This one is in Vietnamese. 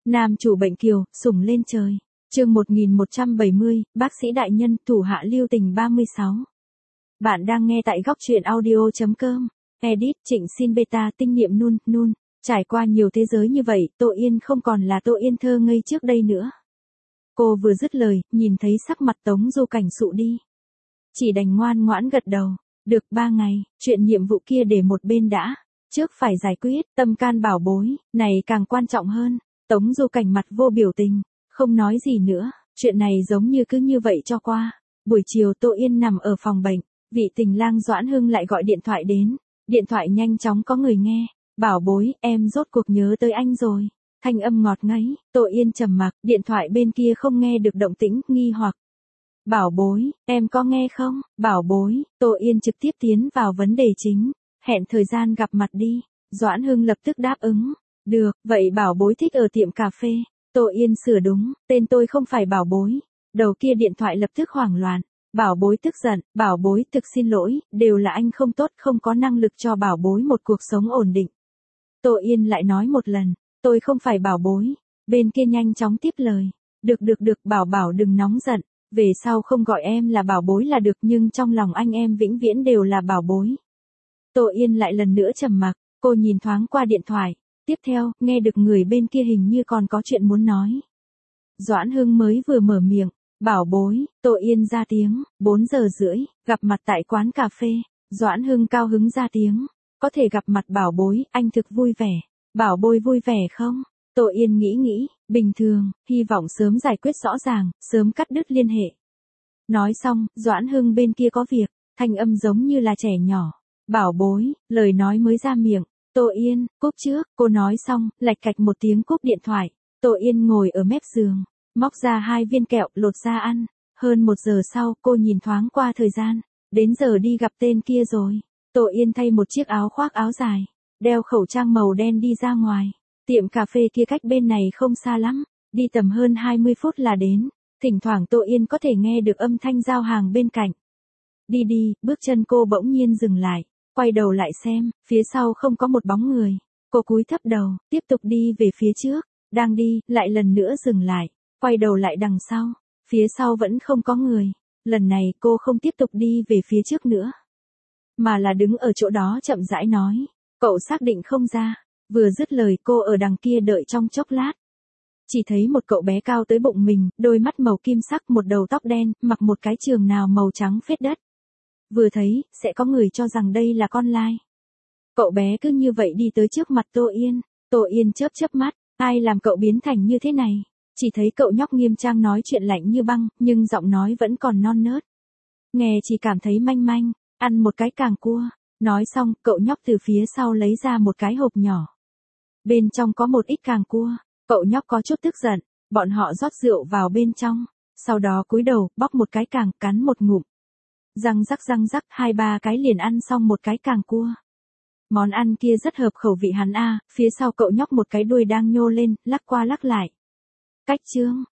Nam chủ bệnh kiều, sủng lên trời. Chương 1170, bác sĩ đại nhân, thủ hạ lưu tình 36. Bạn đang nghe tại góc truyện audio.com. Edit, Trịnh xin beta, tinh niệm nun. Trải qua nhiều thế giới như vậy, Tô Yên không còn là Tô Yên thơ ngây trước đây nữa. Cô vừa dứt lời, nhìn thấy sắc mặt Tống Du Cảnh sụ đi. Chỉ đành ngoan ngoãn gật đầu. Được 3 ngày, chuyện nhiệm vụ kia để một bên đã. Trước phải giải quyết, tâm can bảo bối, này càng quan trọng hơn. Tống Du Cảnh mặt vô biểu tình, không nói gì nữa, chuyện này giống như cứ như vậy cho qua. Buổi chiều Tô Yên nằm ở phòng bệnh, vị tình lang Doãn Hưng lại gọi điện thoại đến. Điện thoại nhanh chóng có người nghe. Bảo bối, em rốt cuộc nhớ tới anh rồi. Thanh âm ngọt ngấy, Tô Yên trầm mặc, điện thoại bên kia không nghe được động tĩnh, nghi hoặc. Bảo bối, em có nghe không? Bảo bối, Tô Yên trực tiếp tiến vào vấn đề chính. Hẹn thời gian gặp mặt đi. Doãn Hưng lập tức đáp ứng. Được, vậy bảo bối thích ở tiệm cà phê. Tô Yên sửa đúng, tên tôi không phải bảo bối. Đầu kia điện thoại lập tức hoảng loạn. Bảo bối tức giận, bảo bối thực xin lỗi, đều là anh không tốt, không có năng lực cho bảo bối một cuộc sống ổn định. Tô Yên lại nói một lần, tôi không phải bảo bối. Bên kia nhanh chóng tiếp lời. Được, bảo đừng nóng giận. Về sau không gọi em là bảo bối là được, nhưng trong lòng anh em vĩnh viễn đều là bảo bối. Tô Yên lại lần nữa trầm mặc, cô nhìn thoáng qua điện thoại. Tiếp theo, nghe được người bên kia hình như còn có chuyện muốn nói. Doãn Hưng mới vừa mở miệng, bảo bối, Tô Yên ra tiếng, 4 giờ rưỡi, gặp mặt tại quán cà phê. Doãn Hưng cao hứng ra tiếng, có thể gặp mặt bảo bối, anh thực vui vẻ. Bảo bối vui vẻ không? Tô Yên nghĩ, bình thường, hy vọng sớm giải quyết rõ ràng, sớm cắt đứt liên hệ. Nói xong, Doãn Hưng bên kia có việc, thanh âm giống như là trẻ nhỏ. Bảo bối, lời nói mới ra miệng. Tô Yên, cúp trước, cô nói xong, lạch cạch một tiếng cúp điện thoại. Tô Yên ngồi ở mép giường, móc ra 2 viên kẹo, lột ra ăn. Hơn 1 giờ sau, cô nhìn thoáng qua thời gian. Đến giờ đi gặp tên kia rồi. Tô Yên thay một chiếc áo khoác áo dài, đeo khẩu trang màu đen đi ra ngoài. Tiệm cà phê kia cách bên này không xa lắm, đi tầm hơn 20 phút là đến. Thỉnh thoảng Tô Yên có thể nghe được âm thanh giao hàng bên cạnh. Đi, bước chân cô bỗng nhiên dừng lại, quay đầu lại xem, phía sau không có một bóng người. Cô cúi thấp đầu, tiếp tục đi về phía trước, đang đi, lại lần nữa dừng lại, quay đầu lại đằng sau, phía sau vẫn không có người. Lần này cô không tiếp tục đi về phía trước nữa, mà là đứng ở chỗ đó chậm rãi nói, cậu xác định không ra. Vừa dứt lời cô ở đằng kia đợi trong chốc lát. Chỉ thấy một cậu bé cao tới bụng mình, đôi mắt màu kim sắc, một đầu tóc đen, mặc một cái trường nào màu trắng phết đất. Vừa thấy, sẽ có người cho rằng đây là con lai. Cậu bé cứ như vậy đi tới trước mặt Tô Yên. Tô Yên chớp mắt, ai làm cậu biến thành như thế này? Chỉ thấy cậu nhóc nghiêm trang nói chuyện lạnh như băng, nhưng giọng nói vẫn còn non nớt. Nghe chỉ cảm thấy manh, ăn một cái càng cua. Nói xong, cậu nhóc từ phía sau lấy ra một cái hộp nhỏ. Bên trong có một ít càng cua. Cậu nhóc có chút tức giận, bọn họ rót rượu vào bên trong. Sau đó cúi đầu, bóc một cái càng, cắn một ngụm. Răng rắc, 2-3 cái liền ăn xong một cái càng cua. Món ăn kia rất hợp khẩu vị hắn a. Phía sau cậu nhóc một cái đuôi đang nhô lên, lắc qua lắc lại. Cách chương,